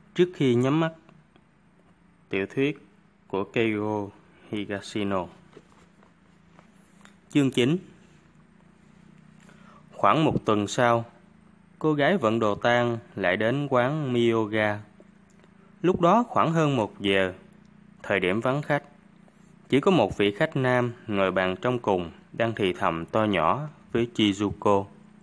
Trước khi nhắm mắt. Tiểu thuyết của Keigo Higashino. Chương 9. Khoảng một tuần sau, cô gái vận đồ tang lại đến quán Miyoga. Lúc đó khoảng hơn 1 giờ, thời điểm vắng khách. Chỉ có một vị khách nam ngồi bàn trong cùng đang thì thầm to nhỏ với Chizuko.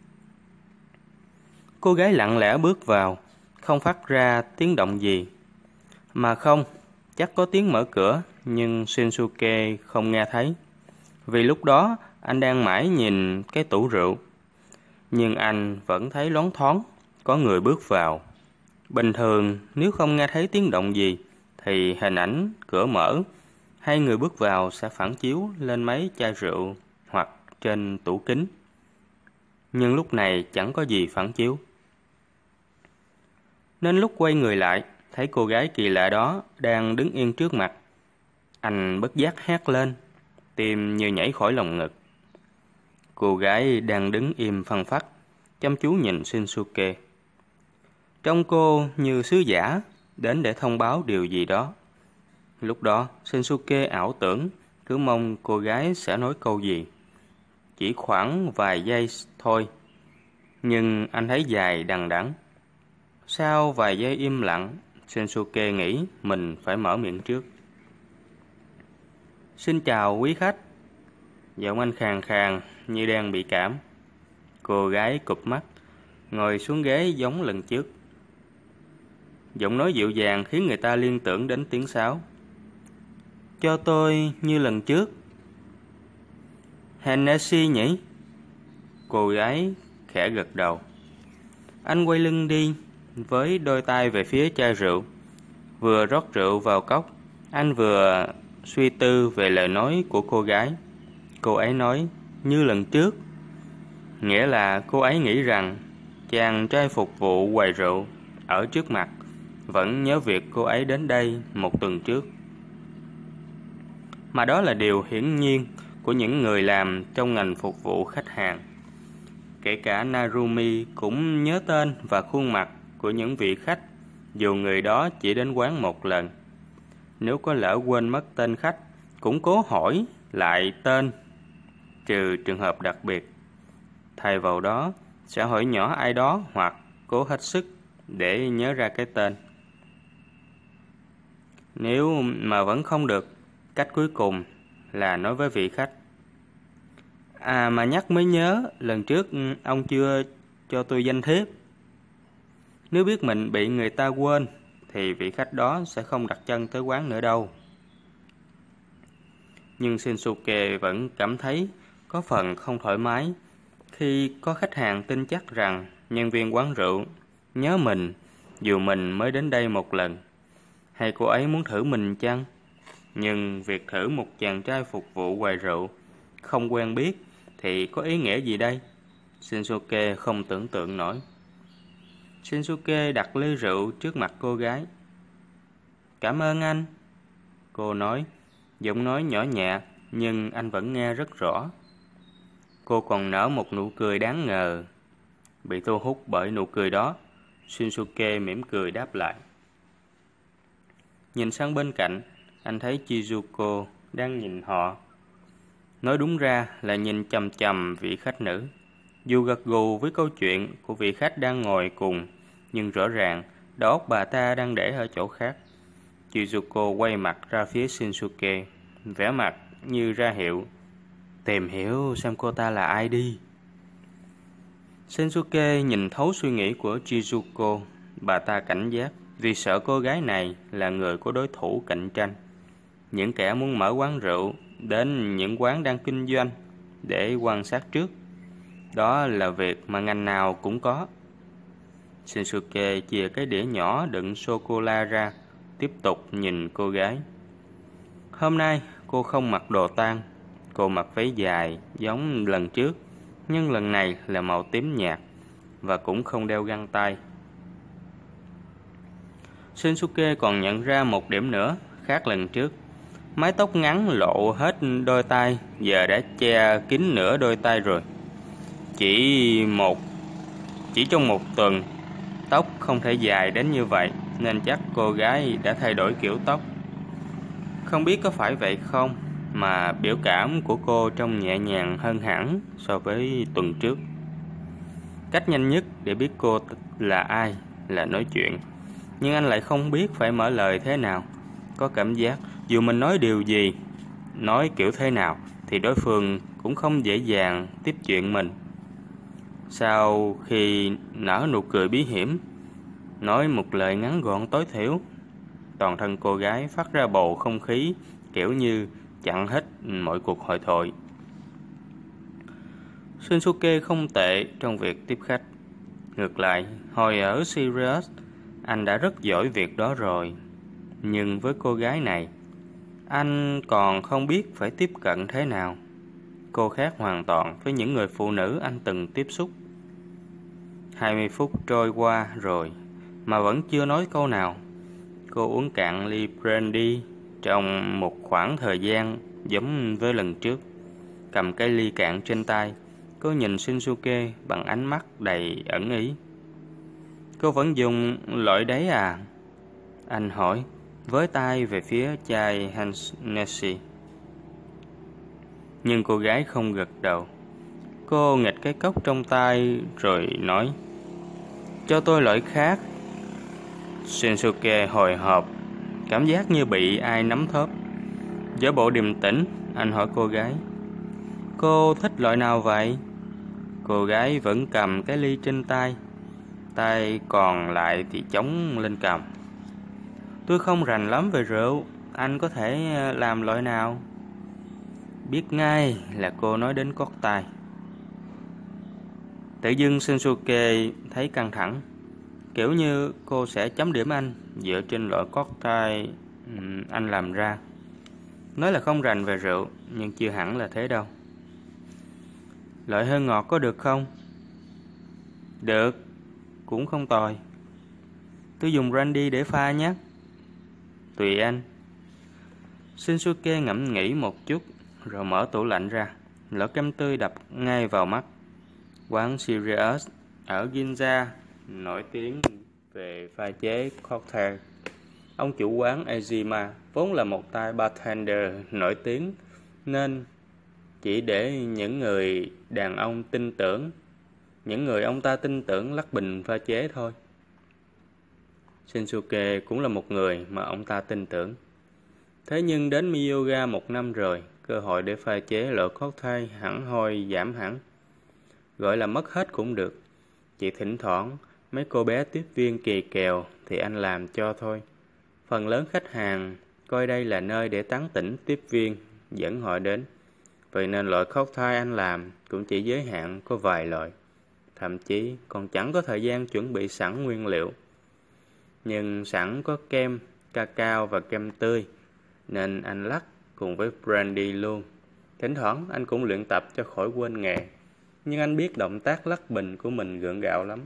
Cô gái lặng lẽ bước vào, không phát ra tiếng động gì. Mà không, chắc có tiếng mở cửa, nhưng Shinsuke không nghe thấy. Vì lúc đó, anh đang mãi nhìn cái tủ rượu. Nhưng anh vẫn thấy loáng thoáng, có người bước vào. Bình thường, nếu không nghe thấy tiếng động gì, thì hình ảnh cửa mở, hay người bước vào sẽ phản chiếu lên mấy chai rượu hoặc trên tủ kính. Nhưng lúc này chẳng có gì phản chiếu. Nên lúc quay người lại, thấy cô gái kỳ lạ đó đang đứng yên trước mặt. Anh bất giác hét lên, tim như nhảy khỏi lồng ngực. Cô gái đang đứng im phăng phắc, chăm chú nhìn Shinsuke. Trông cô như sứ giả, đến để thông báo điều gì đó. Lúc đó, Shinsuke ảo tưởng, cứ mong cô gái sẽ nói câu gì. Chỉ khoảng vài giây thôi, nhưng anh thấy dài đằng đẵng. Sau vài giây im lặng, Shinsuke nghĩ mình phải mở miệng trước. Xin chào quý khách. Giọng anh khàn khàn như đang bị cảm. Cô gái cụp mắt, ngồi xuống ghế giống lần trước. Giọng nói dịu dàng khiến người ta liên tưởng đến tiếng sáo. Cho tôi như lần trước. Hennessy nhỉ? Cô gái khẽ gật đầu. Anh quay lưng đi, với đôi tay về phía chai rượu. Vừa rót rượu vào cốc, anh vừa suy tư về lời nói của cô gái. Cô ấy nói, như lần trước. Nghĩa là cô ấy nghĩ rằng chàng trai phục vụ quầy rượu ở trước mặt vẫn nhớ việc cô ấy đến đây 1 tuần trước. Mà đó là điều hiển nhiên của những người làm trong ngành phục vụ khách hàng. Kể cả Narumi cũng nhớ tên và khuôn mặt của những vị khách, dù người đó chỉ đến quán 1 lần. Nếu có lỡ quên mất tên khách, cũng cố hỏi lại tên, trừ trường hợp đặc biệt. Thay vào đó, sẽ hỏi nhỏ ai đó hoặc cố hết sức để nhớ ra cái tên. Nếu mà vẫn không được, cách cuối cùng là nói với vị khách. À mà nhắc mới nhớ, lần trước ông chưa cho tôi danh thiếp. Nếu biết mình bị người ta quên, thì vị khách đó sẽ không đặt chân tới quán nữa đâu. Nhưng Shinsuke vẫn cảm thấy có phần không thoải mái khi có khách hàng tin chắc rằng nhân viên quán rượu nhớ mình dù mình mới đến đây 1 lần. Hay cô ấy muốn thử mình chăng? Nhưng việc thử một chàng trai phục vụ quầy rượu không quen biết thì có ý nghĩa gì đây? Shinsuke không tưởng tượng nổi. Shinsuke đặt ly rượu trước mặt cô gái. Cảm ơn anh. Cô nói, giọng nói nhỏ nhẹ nhưng anh vẫn nghe rất rõ. Cô còn nở một nụ cười đáng ngờ. Bị thu hút bởi nụ cười đó, Shinsuke mỉm cười đáp lại. Nhìn sang bên cạnh, anh thấy Chizuko đang nhìn họ. Nói đúng ra là nhìn chằm chằm vị khách nữ. Dù gật gù với câu chuyện của vị khách đang ngồi cùng, nhưng rõ ràng đầu óc bà ta đang để ở chỗ khác. Chizuko quay mặt ra phía Shinsuke, vẻ mặt như ra hiệu. Tìm hiểu xem cô ta là ai đi. Shinsuke nhìn thấu suy nghĩ của Chizuko. Bà ta cảnh giác vì sợ cô gái này là người có đối thủ cạnh tranh. Những kẻ muốn mở quán rượu đến những quán đang kinh doanh để quan sát trước. Đó là việc mà ngành nào cũng có. Shinsuke chìa cái đĩa nhỏ đựng sô-cô-la ra, tiếp tục nhìn cô gái. Hôm nay cô không mặc đồ tang. Cô mặc váy dài giống lần trước, nhưng lần này là màu tím nhạt và cũng không đeo găng tay. Shinsuke còn nhận ra một điểm nữa khác lần trước. Mái tóc ngắn lộ hết đôi tay, giờ đã che kín nửa đôi tay rồi. Chỉ trong 1 tuần, tóc không thể dài đến như vậy. nên chắc cô gái đã thay đổi kiểu tóc. Không biết có phải vậy không, mà biểu cảm của cô trông nhẹ nhàng hơn hẳn so với tuần trước. Cách nhanh nhất để biết cô là ai là nói chuyện, nhưng anh lại không biết phải mở lời thế nào. Có cảm giác dù mình nói điều gì, nói kiểu thế nào thì đối phương cũng không dễ dàng tiếp chuyện mình. Sau khi nở nụ cười bí hiểm, nói một lời ngắn gọn tối thiểu, toàn thân cô gái phát ra bầu không khí kiểu như chặn hết mọi cuộc hội thoại. Shinsuke không tệ trong việc tiếp khách. Ngược lại, hồi ở Sirius, anh đã rất giỏi việc đó rồi. Nhưng với cô gái này, anh còn không biết phải tiếp cận thế nào. Cô khác hoàn toàn với những người phụ nữ anh từng tiếp xúc. 20 phút trôi qua rồi mà vẫn chưa nói câu nào. Cô uống cạn ly brandy trong một khoảng thời gian giống với lần trước. Cầm cái ly cạn trên tay, cô nhìn Shinsuke bằng ánh mắt đầy ẩn ý. Cô vẫn dùng loại đấy à? Anh hỏi, với tay về phía chai Hennessy. Nhưng cô gái không gật đầu. Cô nghịch cái cốc trong tay rồi nói, cho tôi loại khác. Shinsuke hồi hộp, cảm giác như bị ai nắm thóp. Giả bộ điềm tĩnh, anh hỏi cô gái, cô thích loại nào vậy? Cô gái vẫn cầm cái ly trên tay, tay còn lại thì chống lên cầm. Tôi không rành lắm về rượu, anh có thể làm loại nào? Biết ngay là cô nói đến cocktail. Tự dưng Shinsuke thấy căng thẳng, kiểu như cô sẽ chấm điểm anh dựa trên loại cocktail anh làm ra. Nói là không rành về rượu, nhưng chưa hẳn là thế đâu. Loại hơi ngọt có được không? Được, cũng không tồi. Tôi dùng brandy để pha nhé. Tùy anh. Shinsuke ngẫm nghĩ một chút, rồi mở tủ lạnh ra. Lọ kem tươi đập ngay vào mắt. Quán Sirius ở Ginza nổi tiếng về pha chế cocktail. Ông chủ quán Ejima vốn là một tay bartender nổi tiếng, nên chỉ để những người đàn ông tin tưởng, những người ông ta tin tưởng lắc bình pha chế thôi. Shinsuke cũng là một người mà ông ta tin tưởng. Thế nhưng đến Miyoga 1 năm rồi, cơ hội để pha chế loại cocktail hẳn hoi giảm hẳn. Gọi là mất hết cũng được. Chỉ thỉnh thoảng mấy cô bé tiếp viên kỳ kèo thì anh làm cho thôi. Phần lớn khách hàng coi đây là nơi để tán tỉnh tiếp viên dẫn họ đến. Vậy nên loại cocktail anh làm cũng chỉ giới hạn có vài loại. Thậm chí còn chẳng có thời gian chuẩn bị sẵn nguyên liệu. Nhưng sẵn có kem, cacao và kem tươi, nên anh lắc cùng với brandy luôn. Thỉnh thoảng anh cũng luyện tập cho khỏi quên nghề. Nhưng anh biết động tác lắc bình của mình gượng gạo lắm.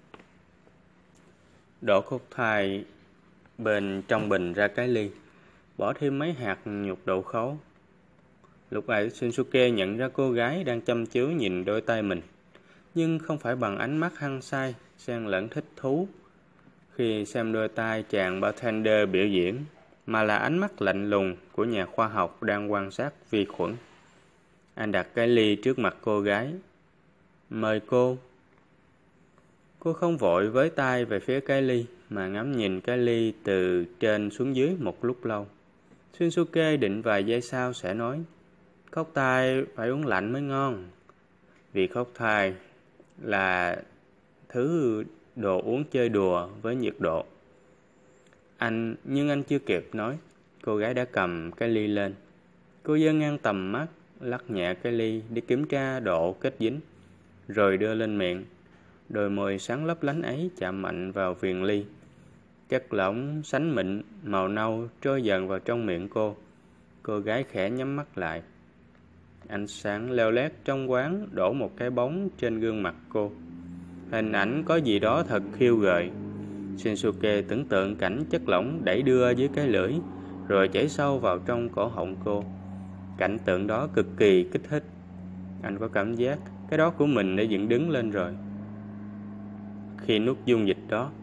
Đổ cocktail bên trong bình ra cái ly, bỏ thêm mấy hạt nhục đậu khấu. Lúc ấy Shinsuke nhận ra cô gái đang chăm chú nhìn đôi tay mình, nhưng không phải bằng ánh mắt hăng say, xen lẫn thích thú khi xem đôi tay chàng bartender biểu diễn, mà là ánh mắt lạnh lùng của nhà khoa học đang quan sát vi khuẩn. Anh đặt cái ly trước mặt cô gái. Mời cô. Cô không vội với tay về phía cái ly, mà ngắm nhìn cái ly từ trên xuống dưới một lúc lâu. Shinsuke định vài giây sau sẽ nói, cocktail phải uống lạnh mới ngon. Vì cocktail là thứ đồ uống chơi đùa với nhiệt độ. Nhưng anh chưa kịp nói, cô gái đã cầm cái ly lên. Cô giơ ngang tầm mắt, lắc nhẹ cái ly để kiểm tra độ kết dính, rồi đưa lên miệng. Đôi môi sáng lấp lánh ấy chạm mạnh vào viền ly. Chất lỏng sánh mịn màu nâu trôi dần vào trong miệng cô. Cô gái khẽ nhắm mắt lại. Ánh sáng leo lét trong quán đổ một cái bóng trên gương mặt cô. Hình ảnh có gì đó thật khiêu gợi. Shinsuke tưởng tượng cảnh chất lỏng đẩy đưa dưới cái lưỡi, rồi chảy sâu vào trong cổ họng cô. Cảnh tượng đó cực kỳ kích thích. Anh có cảm giác cái đó của mình đã dựng đứng lên rồi. Khi nuốt dung dịch đó,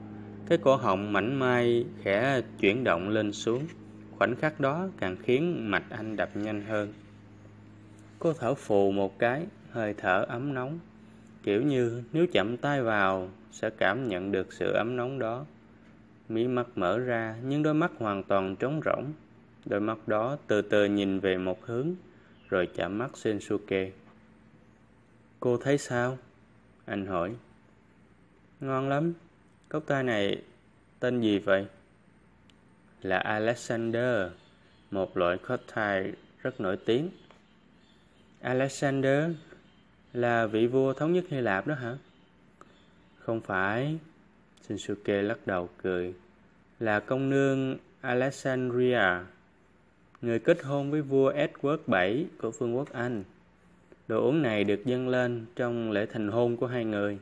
Cái cổ họng mảnh mai khẽ chuyển động lên xuống. Khoảnh khắc đó càng khiến mạch anh đập nhanh hơn. Cô thở phù một cái, hơi thở ấm nóng. Kiểu như nếu chậm tay vào sẽ cảm nhận được sự ấm nóng đó. Mí mắt mở ra nhưng đôi mắt hoàn toàn trống rỗng. Đôi mắt đó từ từ nhìn về một hướng, rồi chạm mắt Shinsuke. Cô thấy sao? Anh hỏi. Ngon lắm. Cốc tai này tên gì vậy? Là Alexander, một loại cocktail rất nổi tiếng. Alexander là vị vua thống nhất Hy Lạp đó hả? Không phải. Shinsuke lắc đầu cười. Là công nương Alexandria, người kết hôn với vua Edward VII của Vương quốc Anh. Đồ uống này được dâng lên trong lễ thành hôn của hai người.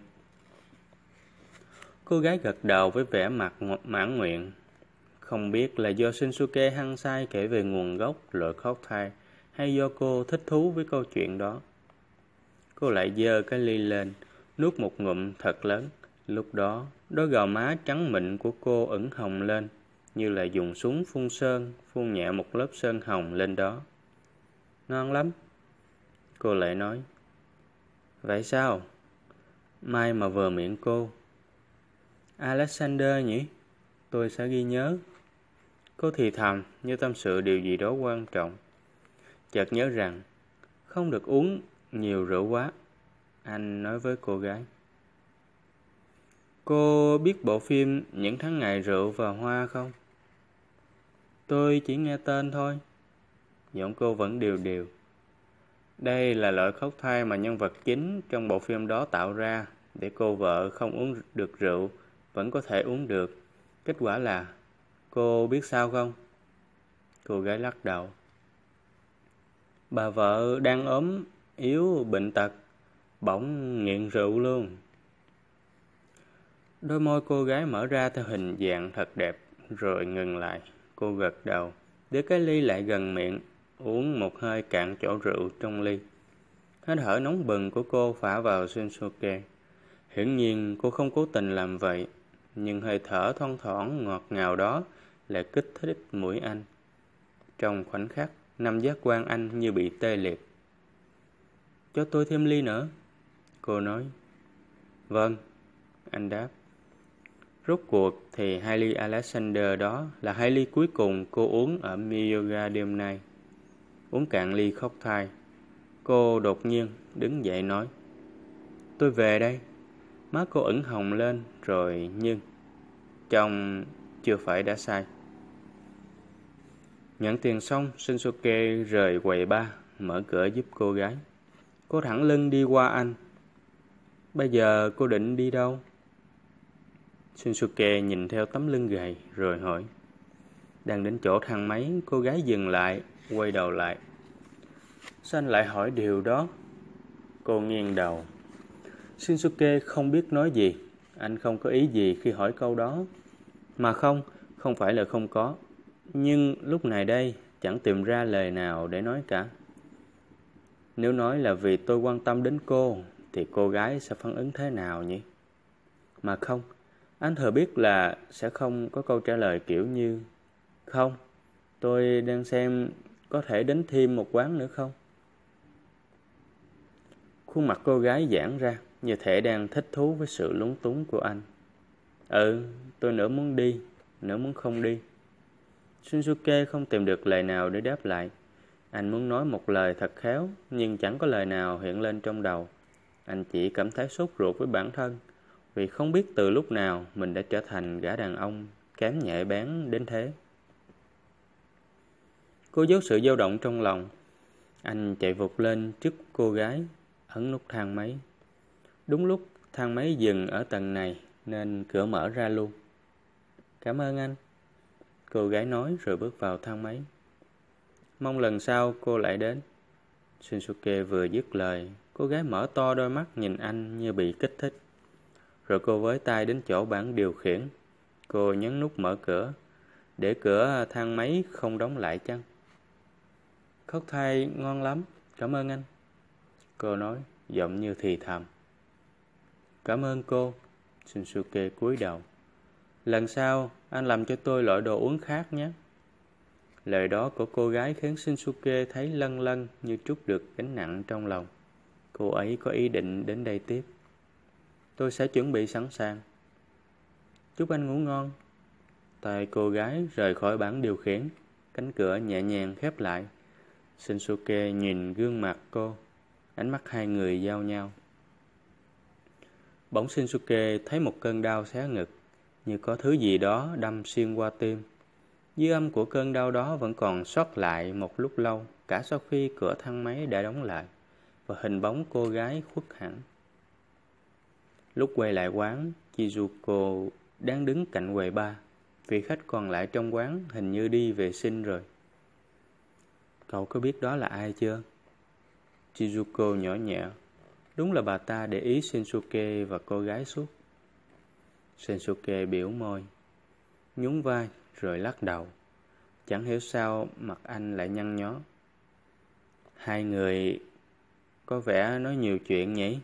Cô gái gật đầu với vẻ mặt mãn nguyện. Không biết là do Shinsuke hăng say kể về nguồn gốc loại cocktail hay do cô thích thú với câu chuyện đó. Cô lại giơ cái ly lên, nuốt một ngụm thật lớn. Lúc đó, đôi gò má trắng mịn của cô ửng hồng lên, như là dùng súng phun sơn, phun nhẹ một lớp sơn hồng lên đó. Ngon lắm. Cô lại nói. Vậy sao? Mai mà vừa miệng cô. Alexander nhỉ? Tôi sẽ ghi nhớ. Cô thì thầm như tâm sự điều gì đó quan trọng. Chợt nhớ rằng không được uống nhiều rượu quá. Anh nói với cô gái. Cô biết bộ phim Những tháng ngày rượu và hoa không? Tôi chỉ nghe tên thôi. Giọng cô vẫn đều đều. Đây là loại cocktail mà nhân vật chính trong bộ phim đó tạo ra để cô vợ không uống được rượu vẫn có thể uống được. Kết quả là cô biết sao không? Cô gái lắc đầu. Bà vợ đang ốm, yếu, bệnh tật, bỗng nghiện rượu luôn. Đôi môi cô gái mở ra theo hình dạng thật đẹp, rồi ngừng lại. Cô gật đầu, đưa cái ly lại gần miệng, uống một hơi cạn chỗ rượu trong ly. Hơi thở nóng bừng của cô phả vào Shinsuke. Hiển nhiên cô không cố tình làm vậy, nhưng hơi thở thoang thoảng ngọt ngào đó lại kích thích mũi anh. Trong khoảnh khắc, năm giác quan anh như bị tê liệt. Cho tôi thêm ly nữa, cô nói. Vâng, anh đáp. Rốt cuộc thì 2 ly Alexander đó là 2 ly cuối cùng cô uống ở Miyoga đêm nay. Uống cạn ly cocktail, cô đột nhiên đứng dậy nói. Tôi về đây. Má cô ửng hồng lên rồi nhưng chồng chưa phải đã sai. Nhận tiền xong, Shinsuke rời quầy bar, mở cửa giúp cô gái. Cô thẳng lưng đi qua anh. Bây giờ cô định đi đâu? Shinsuke nhìn theo tấm lưng gầy rồi hỏi. Đang đến chỗ thang máy, cô gái dừng lại, quay đầu lại. Sao anh lại hỏi điều đó? Cô nghiêng đầu. Shinsuke không biết nói gì. Anh không có ý gì khi hỏi câu đó. Mà không phải là không có. Nhưng lúc này đây chẳng tìm ra lời nào để nói cả. Nếu nói là vì tôi quan tâm đến cô thì cô gái sẽ phản ứng thế nào nhỉ? Mà không, anh thừa biết là sẽ không có câu trả lời kiểu như không, tôi đang xem có thể đến thêm một quán nữa không? Khuôn mặt cô gái giãn ra, như thể đang thích thú với sự lúng túng của anh. Tôi nửa muốn đi, nửa muốn không đi. Shinsuke không tìm được lời nào để đáp lại. Anh muốn nói một lời thật khéo, nhưng chẳng có lời nào hiện lên trong đầu. Anh chỉ cảm thấy sốt ruột với bản thân, vì không biết từ lúc nào mình đã trở thành gã đàn ông kém nhạy bén đến thế. Cô giấu sự dao động trong lòng. Anh chạy vụt lên trước cô gái, ấn nút thang máy. Đúng lúc thang máy dừng ở tầng này nên cửa mở ra luôn. Cảm ơn anh, cô gái nói rồi bước vào thang máy. Mong lần sau cô lại đến. Shinsuke vừa dứt lời, cô gái mở to đôi mắt nhìn anh như bị kích thích. Rồi cô với tay đến chỗ bảng điều khiển. Cô nhấn nút mở cửa, để cửa thang máy không đóng lại chăng? Cocktail ngon lắm, cảm ơn anh, cô nói, giọng như thì thầm. Cảm ơn cô. Shinsuke cúi đầu. Lần sau, anh làm cho tôi loại đồ uống khác nhé. Lời đó của cô gái khiến Shinsuke thấy lâng lâng như trút được gánh nặng trong lòng. Cô ấy có ý định đến đây tiếp. Tôi sẽ chuẩn bị sẵn sàng. Chúc anh ngủ ngon. Tay cô gái rời khỏi bảng điều khiển. Cánh cửa nhẹ nhàng khép lại. Shinsuke nhìn gương mặt cô. Ánh mắt hai người giao nhau. Bỗng Shinsuke thấy một cơn đau xé ngực, như có thứ gì đó đâm xuyên qua tim. Dư âm của cơn đau đó vẫn còn sót lại một lúc lâu, cả sau khi cửa thang máy đã đóng lại, và hình bóng cô gái khuất hẳn. Lúc quay lại quán, Chizuko đang đứng cạnh quầy bar. Vị khách còn lại trong quán hình như đi vệ sinh rồi. Cậu có biết đó là ai chưa? Chizuko nhỏ nhẹ. Đúng là bà ta để ý Shinsuke và cô gái suốt. Shinsuke biểu môi, nhún vai rồi lắc đầu. Chẳng hiểu sao mặt anh lại nhăn nhó. Hai người có vẻ nói nhiều chuyện nhỉ?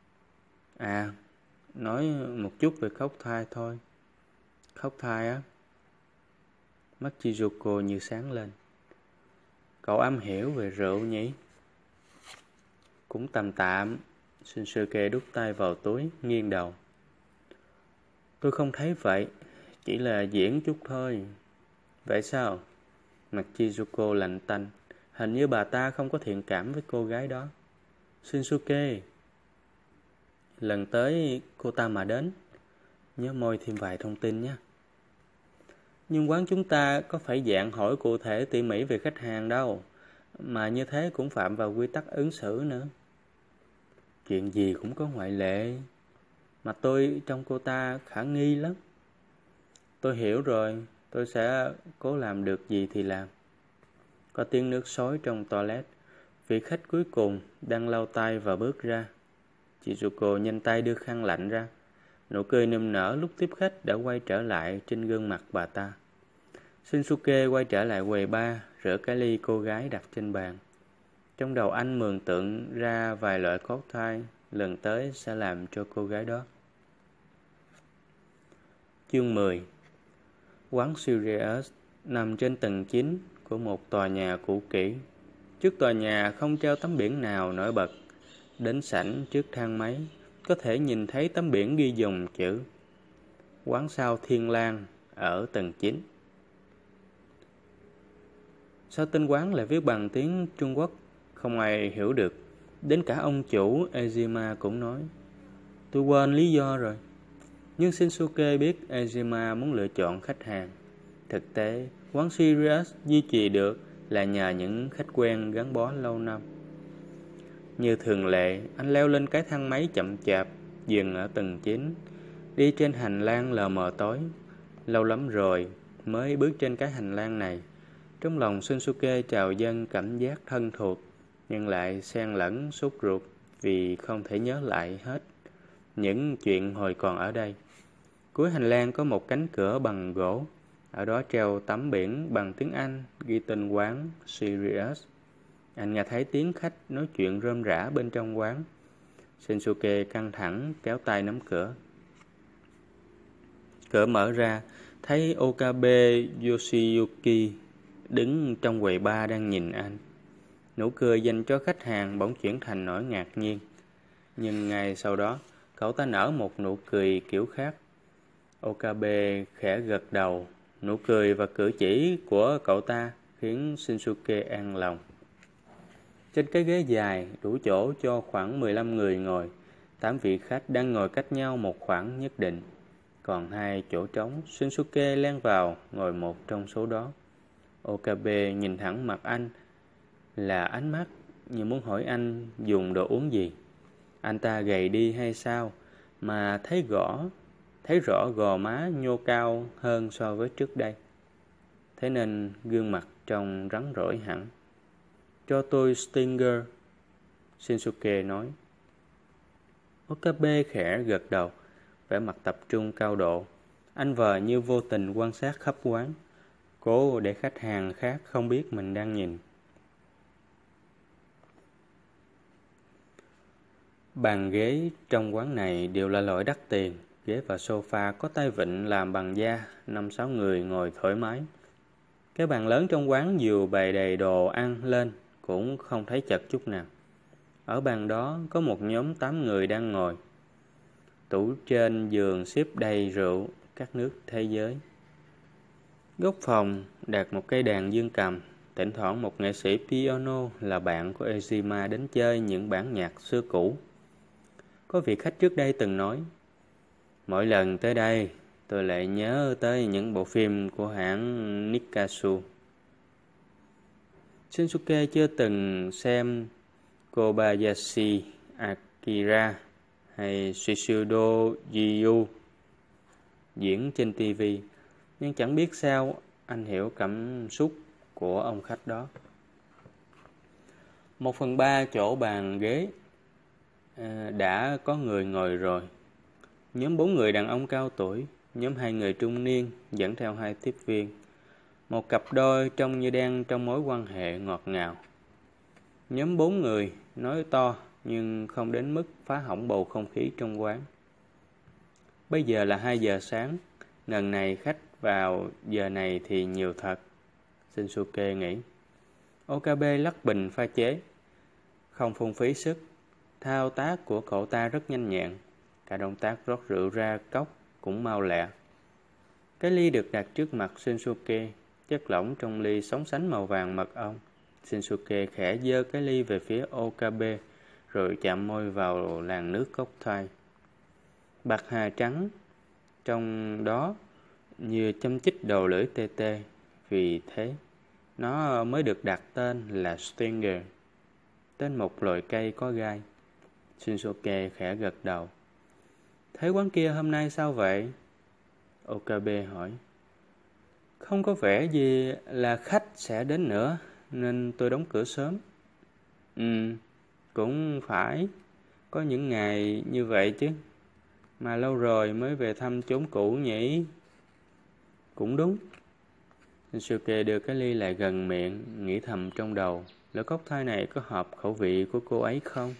À, nói một chút về khóc thai thôi. Khóc thai á? Mắt Chizuko như sáng lên. Cậu am hiểu về rượu nhỉ? Cũng tầm tạm. Shinsuke đút tay vào túi, nghiêng đầu. Tôi không thấy vậy, chỉ là diễn chút thôi. Vậy sao? Mặt Chizuko lạnh tanh. Hình như bà ta không có thiện cảm với cô gái đó. Shinsuke, lần tới cô ta mà đến, nhớ moi thêm vài thông tin nhé. Nhưng quán chúng ta có phải dạng hỏi cụ thể tỉ mỉ về khách hàng đâu, mà như thế cũng phạm vào quy tắc ứng xử nữa. Chuyện gì cũng có ngoại lệ, mà tôi trong cô ta khả nghi lắm. Tôi hiểu rồi, tôi sẽ cố làm được gì thì làm. Có tiếng nước xối trong toilet. Vị khách cuối cùng đang lau tay và bước ra. Chizuko nhanh tay đưa khăn lạnh ra. Nụ cười niềm nở lúc tiếp khách đã quay trở lại trên gương mặt bà ta. Shinsuke quay trở lại quầy bar, rửa cái ly cô gái đặt trên bàn. Trong đầu anh mường tượng ra vài loại cocktail lần tới sẽ làm cho cô gái đó. Chương 10. Quán Sirius nằm trên tầng 9 của một tòa nhà cũ kỹ. Trước tòa nhà không treo tấm biển nào nổi bật. Đến sảnh trước thang máy, có thể nhìn thấy tấm biển ghi dòng chữ Quán sao Thiên Lang ở tầng 9. Sao tên quán lại viết bằng tiếng Trung Quốc? Không ai hiểu được. Đến cả ông chủ Ejima cũng nói. Tôi quên lý do rồi. Nhưng Shinsuke biết Ejima muốn lựa chọn khách hàng. Thực tế, quán Sirius duy trì được là nhờ những khách quen gắn bó lâu năm. Như thường lệ, anh leo lên cái thang máy chậm chạp, dừng ở tầng 9, đi trên hành lang lờ mờ tối. Lâu lắm rồi mới bước trên cái hành lang này. Trong lòng Shinsuke trào dâng cảm giác thân thuộc, nhưng lại xen lẫn sốt ruột vì không thể nhớ lại hết những chuyện hồi còn ở đây. Cuối hành lang có một cánh cửa bằng gỗ. Ở đó treo tấm biển bằng tiếng Anh ghi tên quán Sirius. Anh nghe thấy tiếng khách nói chuyện rôm rả bên trong quán. Shinsuke căng thẳng kéo tay nắm cửa. Cửa mở ra, thấy Okabe Yoshiyuki đứng trong quầy bar đang nhìn anh. Nụ cười dành cho khách hàng bỗng chuyển thành nỗi ngạc nhiên. Nhưng ngay sau đó, cậu ta nở một nụ cười kiểu khác. Okabe khẽ gật đầu. Nụ cười và cử chỉ của cậu ta khiến Shinsuke an lòng. Trên cái ghế dài, đủ chỗ cho khoảng 15 người ngồi. 8 vị khách đang ngồi cách nhau một khoảng nhất định. Còn 2 chỗ trống, Shinsuke len vào, ngồi một trong số đó. Okabe nhìn thẳng mặt anh, là ánh mắt như muốn hỏi anh dùng đồ uống gì. Anh ta gầy đi hay sao, mà thấy rõ gò má nhô cao hơn so với trước đây. Thế nên gương mặt trông rắn rỏi hẳn. Cho tôi Stinger, Shinsuke nói. Okabe khẽ gật đầu, vẻ mặt tập trung cao độ. Anh vờ như vô tình quan sát khắp quán, cố để khách hàng khác không biết mình đang nhìn. Bàn ghế trong quán này đều là loại đắt tiền, Ghế và sofa có tay vịn làm bằng da, 5-6 người ngồi thoải mái. Cái bàn lớn trong quán dù bày đầy đồ ăn lên cũng không thấy chật chút nào. Ở bàn đó có một nhóm 8 người đang ngồi. Tủ trên giường xếp đầy rượu các nước thế giới. Góc phòng đặt một cây đàn dương cầm. Thỉnh thoảng một nghệ sĩ piano là bạn của Ejima đến chơi những bản nhạc xưa cũ. Có vị khách trước đây từng nói, mỗi lần tới đây tôi lại nhớ tới những bộ phim của hãng Nikatsu. Shinsuke chưa từng xem Kobayashi Akira hay Shishido Jiyu diễn trên TV, nhưng chẳng biết sao anh hiểu cảm xúc của ông khách đó. 1/3 chỗ bàn ghế đã có người ngồi rồi. Nhóm 4 người đàn ông cao tuổi, nhóm 2 người trung niên dẫn theo 2 tiếp viên. Một cặp đôi trông như đang trong mối quan hệ ngọt ngào. Nhóm 4 người nói to nhưng không đến mức phá hỏng bầu không khí trong quán. Bây giờ là 2 giờ sáng, lần này khách vào giờ này thì nhiều thật, Shinsuke nghĩ. Okabe lắc bình pha chế, không phung phí sức. Thao tác của cậu ta rất nhanh nhẹn, cả động tác rót rượu ra cốc cũng mau lẹ. Cái ly được đặt trước mặt Shinsuke, chất lỏng trong ly sóng sánh màu vàng mật ong. Shinsuke khẽ giơ cái ly về phía Okabe, rồi chạm môi vào làn nước cốc thai. Bạc hà trắng trong đó như châm chích đầu lưỡi tê tê, vì thế nó mới được đặt tên là Stinger, tên một loại cây có gai. Shinsuke khẽ gật đầu. Thế quán kia hôm nay sao vậy? Okabe hỏi. Không có vẻ gì là khách sẽ đến nữa, nên tôi đóng cửa sớm. Cũng phải, có những ngày như vậy chứ. Mà lâu rồi mới về thăm chốn cũ nhỉ? Cũng đúng. Shinsuke đưa cái ly lại gần miệng, nghĩ thầm trong đầu, lỡ cốc thai này có hợp khẩu vị của cô ấy không?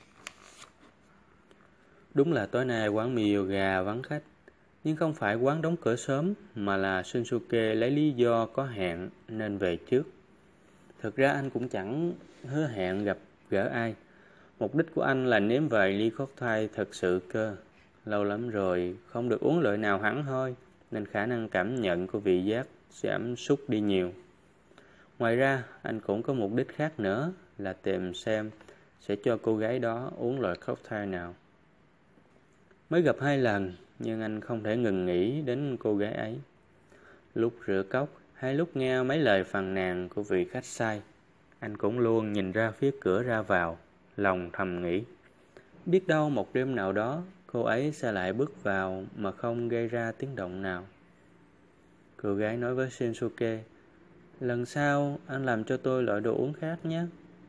Đúng là tối nay quán mì yoga vắng khách, nhưng không phải quán đóng cửa sớm, mà là Shinsuke lấy lý do có hẹn nên về trước. Thực ra anh cũng chẳng hứa hẹn gặp gỡ ai. Mục đích của anh là nếm vài ly cocktail thật sự cơ. Lâu lắm rồi không được uống loại nào hẳn hoi, nên khả năng cảm nhận của vị giác giảm sút đi nhiều. Ngoài ra, anh cũng có mục đích khác nữa là tìm xem sẽ cho cô gái đó uống loại cocktail nào. Mới gặp 2 lần, nhưng anh không thể ngừng nghĩ đến cô gái ấy. Lúc rửa cốc hay lúc nghe mấy lời phàn nàn của vị khách sai, anh cũng luôn nhìn ra phía cửa ra vào, lòng thầm nghĩ. Biết đâu một đêm nào đó, cô ấy sẽ lại bước vào mà không gây ra tiếng động nào. Cô gái nói với Shinsuke, lần sau anh làm cho tôi loại đồ uống khác nhé.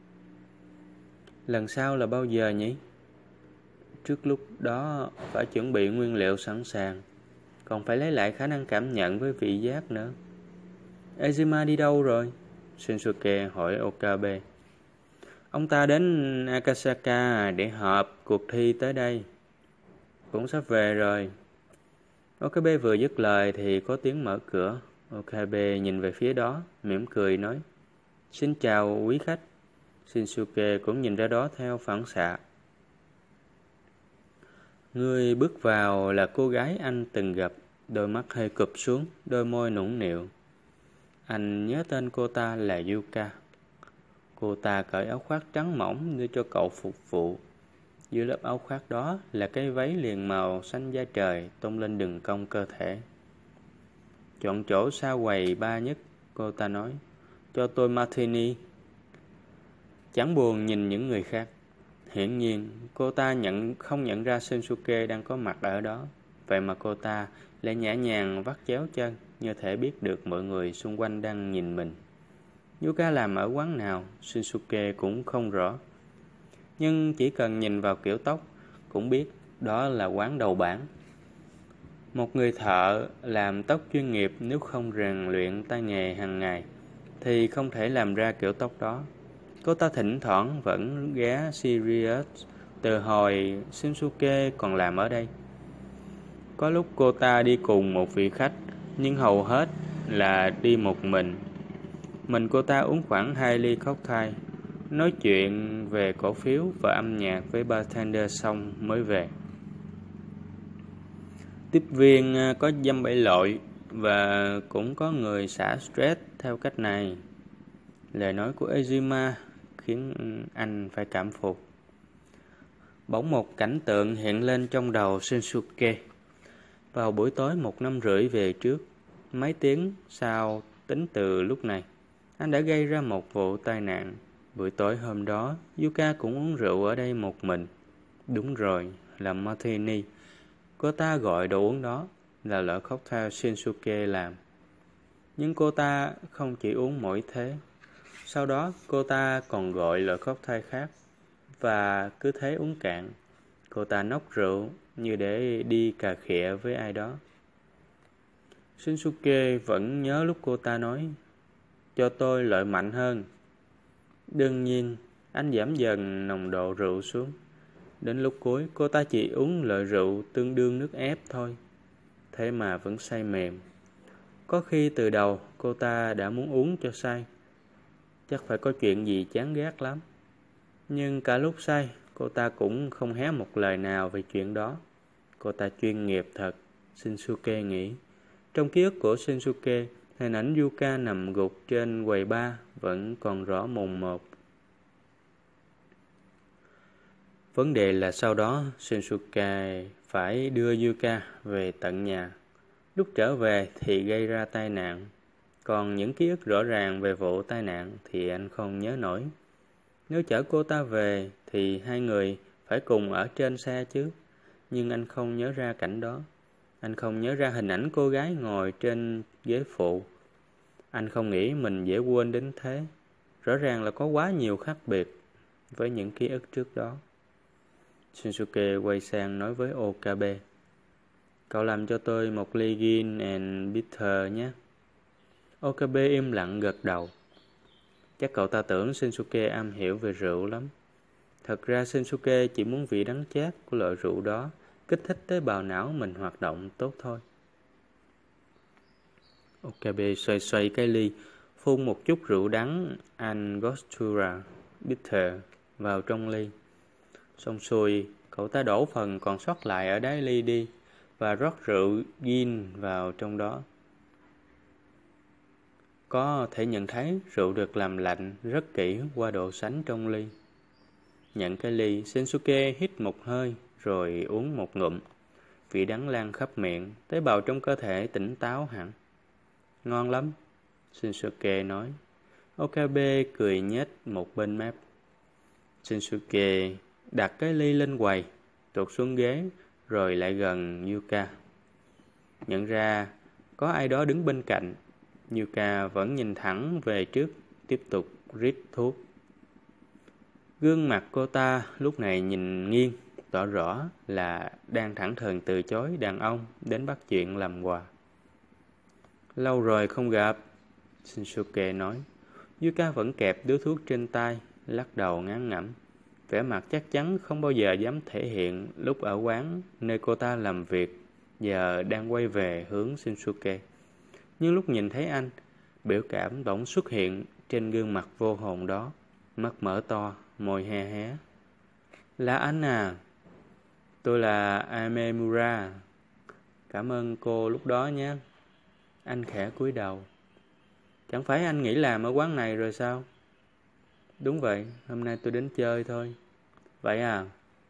Lần sau là bao giờ nhỉ? Trước lúc đó phải chuẩn bị nguyên liệu sẵn sàng, còn phải lấy lại khả năng cảm nhận với vị giác nữa. Ejima đi đâu rồi? Shinsuke hỏi Okabe. Ông ta đến Akasaka để họp cuộc thi tới đây. Cũng sắp về rồi. Okabe vừa dứt lời thì có tiếng mở cửa. Okabe nhìn về phía đó, mỉm cười nói, xin chào quý khách. Shinsuke cũng nhìn ra đó theo phản xạ. Người bước vào là cô gái anh từng gặp, đôi mắt hơi cụp xuống, đôi môi nũng nịu. Anh nhớ tên cô ta là Yuka. Cô ta cởi áo khoác trắng mỏng đưa cho cậu phục vụ. Dưới lớp áo khoác đó là cái váy liền màu xanh da trời tôn lên đường cong cơ thể. Chọn chỗ xa quầy ba nhất, cô ta nói, cho tôi martini. Chẳng buồn nhìn những người khác. Hiển nhiên, cô ta không nhận ra Shinsuke đang có mặt ở đó. Vậy mà cô ta lại nhẹ nhàng vắt chéo chân, như thể biết được mọi người xung quanh đang nhìn mình. Yuka làm ở quán nào, Shinsuke cũng không rõ. Nhưng chỉ cần nhìn vào kiểu tóc, cũng biết đó là quán đầu bảng. Một người thợ làm tóc chuyên nghiệp nếu không rèn luyện tay nghề hàng ngày, thì không thể làm ra kiểu tóc đó. Cô ta thỉnh thoảng vẫn ghé Sirius từ hồi Shinsuke còn làm ở đây. Có lúc cô ta đi cùng một vị khách, nhưng hầu hết là đi một mình. Mình cô ta uống khoảng 2 ly cocktail, nói chuyện về cổ phiếu và âm nhạc với bartender xong mới về. Tiếp viên có dăm bảy lội và cũng có người xả stress theo cách này. Lời nói của Ejima khiến anh phải cảm phục. Bỗng một cảnh tượng hiện lên trong đầu Shinsuke. Vào buổi tối 1 năm rưỡi về trước, mấy tiếng sau tính từ lúc này, anh đã gây ra một vụ tai nạn. Buổi tối hôm đó, Yuka cũng uống rượu ở đây một mình. Đúng rồi, là martini. Cô ta gọi đồ uống đó là loại cocktail Shinsuke làm. Nhưng cô ta không chỉ uống mỗi thế. Sau đó cô ta còn gọi loại cocktail khác và cứ thế uống cạn. Cô ta nốc rượu như để đi cà khịa với ai đó. Shinsuke vẫn nhớ lúc cô ta nói, cho tôi loại mạnh hơn. Đương nhiên, anh giảm dần nồng độ rượu xuống. Đến lúc cuối, cô ta chỉ uống loại rượu tương đương nước ép thôi. Thế mà vẫn say mềm. Có khi từ đầu cô ta đã muốn uống cho say. Chắc phải có chuyện gì chán ghét lắm. Nhưng cả lúc say, cô ta cũng không hé một lời nào về chuyện đó. Cô ta chuyên nghiệp thật, Shinsuke nghĩ. Trong ký ức của Shinsuke, hình ảnh Yuka nằm gục trên quầy bar vẫn còn rõ mồn một. Vấn đề là sau đó Shinsuke phải đưa Yuka về tận nhà. Lúc trở về thì gây ra tai nạn. Còn những ký ức rõ ràng về vụ tai nạn thì anh không nhớ nổi. Nếu chở cô ta về thì hai người phải cùng ở trên xe chứ. Nhưng anh không nhớ ra cảnh đó. Anh không nhớ ra hình ảnh cô gái ngồi trên ghế phụ. Anh không nghĩ mình dễ quên đến thế. Rõ ràng là có quá nhiều khác biệt với những ký ức trước đó. Shinsuke quay sang nói với Okabe. Cậu làm cho tôi một ly gin and bitter nhé. Okabe im lặng gật đầu. Chắc cậu ta tưởng Shinsuke am hiểu về rượu lắm. Thật ra Shinsuke chỉ muốn vị đắng chát của loại rượu đó kích thích tế bào não mình hoạt động tốt thôi. Okabe xoay xoay cái ly, phun một chút rượu đắng Angostura bitter vào trong ly. Xong xuôi, cậu ta đổ phần còn sót lại ở đáy ly đi và rót rượu gin vào trong đó. Có thể nhận thấy rượu được làm lạnh rất kỹ qua độ sánh trong ly. Nhận cái ly, Shinsuke hít một hơi rồi uống một ngụm. Vị đắng lan khắp miệng, tế bào trong cơ thể tỉnh táo hẳn. Ngon lắm, Shinsuke nói. Okabe cười nhếch một bên mép. Shinsuke đặt cái ly lên quầy, tuột xuống ghế rồi lại gần Yuka. Nhận ra có ai đó đứng bên cạnh. Yuka vẫn nhìn thẳng về trước, tiếp tục rít thuốc. Gương mặt cô ta lúc này nhìn nghiêng, tỏ rõ là đang thẳng thừng từ chối đàn ông đến bắt chuyện làm quà. Lâu rồi không gặp, Shinsuke nói. Yuka vẫn kẹp điếu thuốc trên tay, lắc đầu ngán ngẩm. Vẻ mặt chắc chắn không bao giờ dám thể hiện lúc ở quán nơi cô ta làm việc, giờ đang quay về hướng Shinsuke. Nhưng lúc nhìn thấy anh, biểu cảm bỗng xuất hiện trên gương mặt vô hồn đó, mắt mở to, môi hé hé. Là anh à? Tôi là Amemura. Cảm ơn cô lúc đó nhé. Anh khẽ cúi đầu. Chẳng phải anh nghỉ làm ở quán này rồi sao? Đúng vậy, hôm nay tôi đến chơi thôi. Vậy à?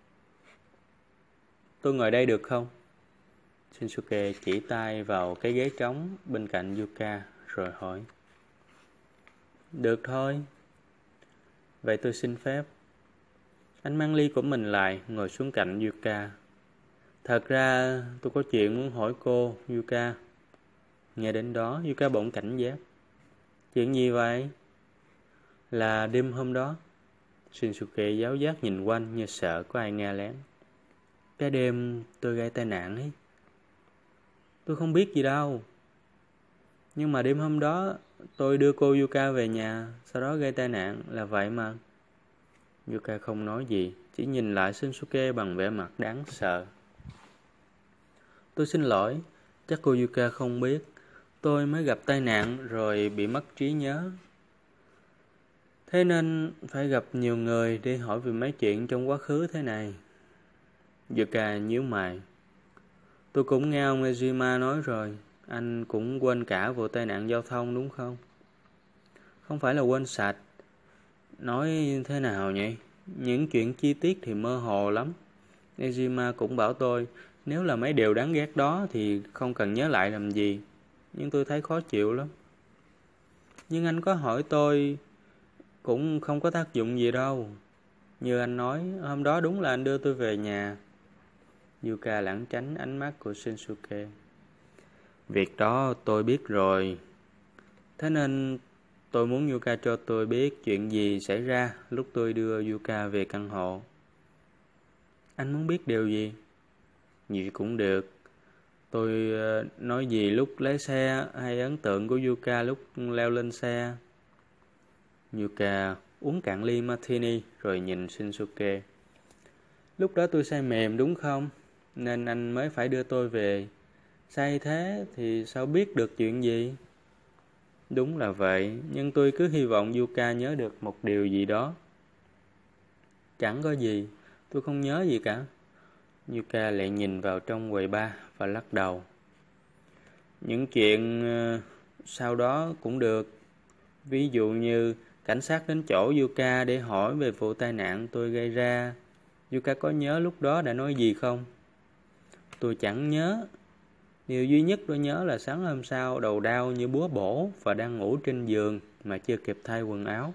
Tôi ngồi đây được không? Shinsuke chỉ tay vào cái ghế trống bên cạnh Yuka rồi hỏi. Được thôi. Vậy tôi xin phép. Anh mang ly của mình lại, ngồi xuống cạnh Yuka. Thật ra tôi có chuyện muốn hỏi cô, Yuka. Nghe đến đó, Yuka bỗng cảnh giác. Chuyện gì vậy? Là đêm hôm đó. Shinsuke giáo giác nhìn quanh như sợ có ai nghe lén. Cái đêm tôi gây tai nạn ấy. Tôi không biết gì đâu. Nhưng mà đêm hôm đó tôi đưa cô Yuka về nhà, sau đó gây tai nạn, là vậy mà. Yuka không nói gì, chỉ nhìn lại Shinsuke bằng vẻ mặt đáng sợ. Tôi xin lỗi, chắc cô Yuka không biết. Tôi mới gặp tai nạn rồi bị mất trí nhớ. Thế nên phải gặp nhiều người để hỏi về mấy chuyện trong quá khứ thế này. Yuka nhíu mày. Tôi cũng nghe ông Ejima nói rồi. Anh cũng quên cả vụ tai nạn giao thông đúng không? Không phải là quên sạch. Nói thế nào nhỉ? Những chuyện chi tiết thì mơ hồ lắm. Ejima cũng bảo tôi, nếu là mấy điều đáng ghét đó thì không cần nhớ lại làm gì. Nhưng tôi thấy khó chịu lắm. Nhưng anh có hỏi tôi cũng không có tác dụng gì đâu. Như anh nói, hôm đó đúng là anh đưa tôi về nhà. Yuka lảng tránh ánh mắt của Shinsuke. Việc đó tôi biết rồi. Thế nên tôi muốn Yuka cho tôi biết chuyện gì xảy ra lúc tôi đưa Yuka về căn hộ. Anh muốn biết điều gì? Gì cũng được. Tôi nói gì lúc lái xe hay ấn tượng của Yuka lúc leo lên xe. Yuka uống cạn ly martini rồi nhìn Shinsuke. Lúc đó tôi say mềm đúng không? Nên anh mới phải đưa tôi về. Say thế thì sao biết được chuyện gì? Đúng là vậy, nhưng tôi cứ hy vọng Yuka nhớ được một điều gì đó. Chẳng có gì, tôi không nhớ gì cả. Yuka lại nhìn vào trong quầy bar và lắc đầu. Những chuyện sau đó cũng được. Ví dụ như cảnh sát đến chỗ Yuka để hỏi về vụ tai nạn tôi gây ra. Yuka có nhớ lúc đó đã nói gì không? Tôi chẳng nhớ. Điều duy nhất tôi nhớ là sáng hôm sau đầu đau như búa bổ và đang ngủ trên giường mà chưa kịp thay quần áo.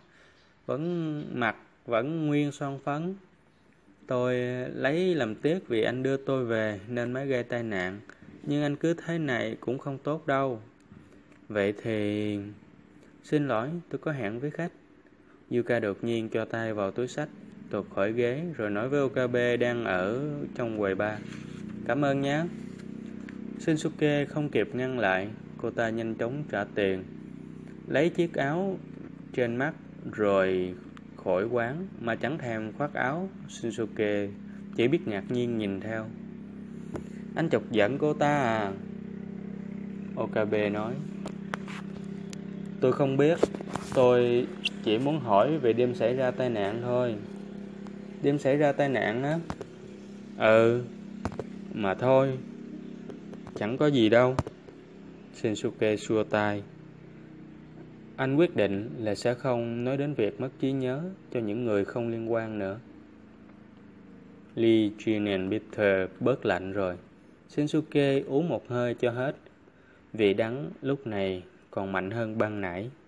Mặt vẫn nguyên son phấn. Tôi lấy làm tiếc vì anh đưa tôi về nên mới gây tai nạn. Nhưng anh cứ thế này cũng không tốt đâu. Vậy thì... Xin lỗi, tôi có hẹn với khách. Yuka đột nhiên cho tay vào túi xách, tuột khỏi ghế rồi nói với Okabe đang ở trong quầy bar. Cảm ơn nhé. Shinsuke không kịp ngăn lại, cô ta nhanh chóng trả tiền, lấy chiếc áo trên mắt rồi khỏi quán mà chẳng thèm khoác áo. Shinsuke chỉ biết ngạc nhiên nhìn theo. Anh chọc giận cô ta à? Okabe nói. Tôi không biết, tôi chỉ muốn hỏi về đêm xảy ra tai nạn thôi. Đêm xảy ra tai nạn á? Mà thôi, chẳng có gì đâu. Shinsuke xua tay. Anh quyết định là sẽ không nói đến việc mất trí nhớ cho những người không liên quan nữa. Lee Jinen Bitter bớt lạnh rồi. Shinsuke uống một hơi cho hết. Vị đắng lúc này còn mạnh hơn ban nãy.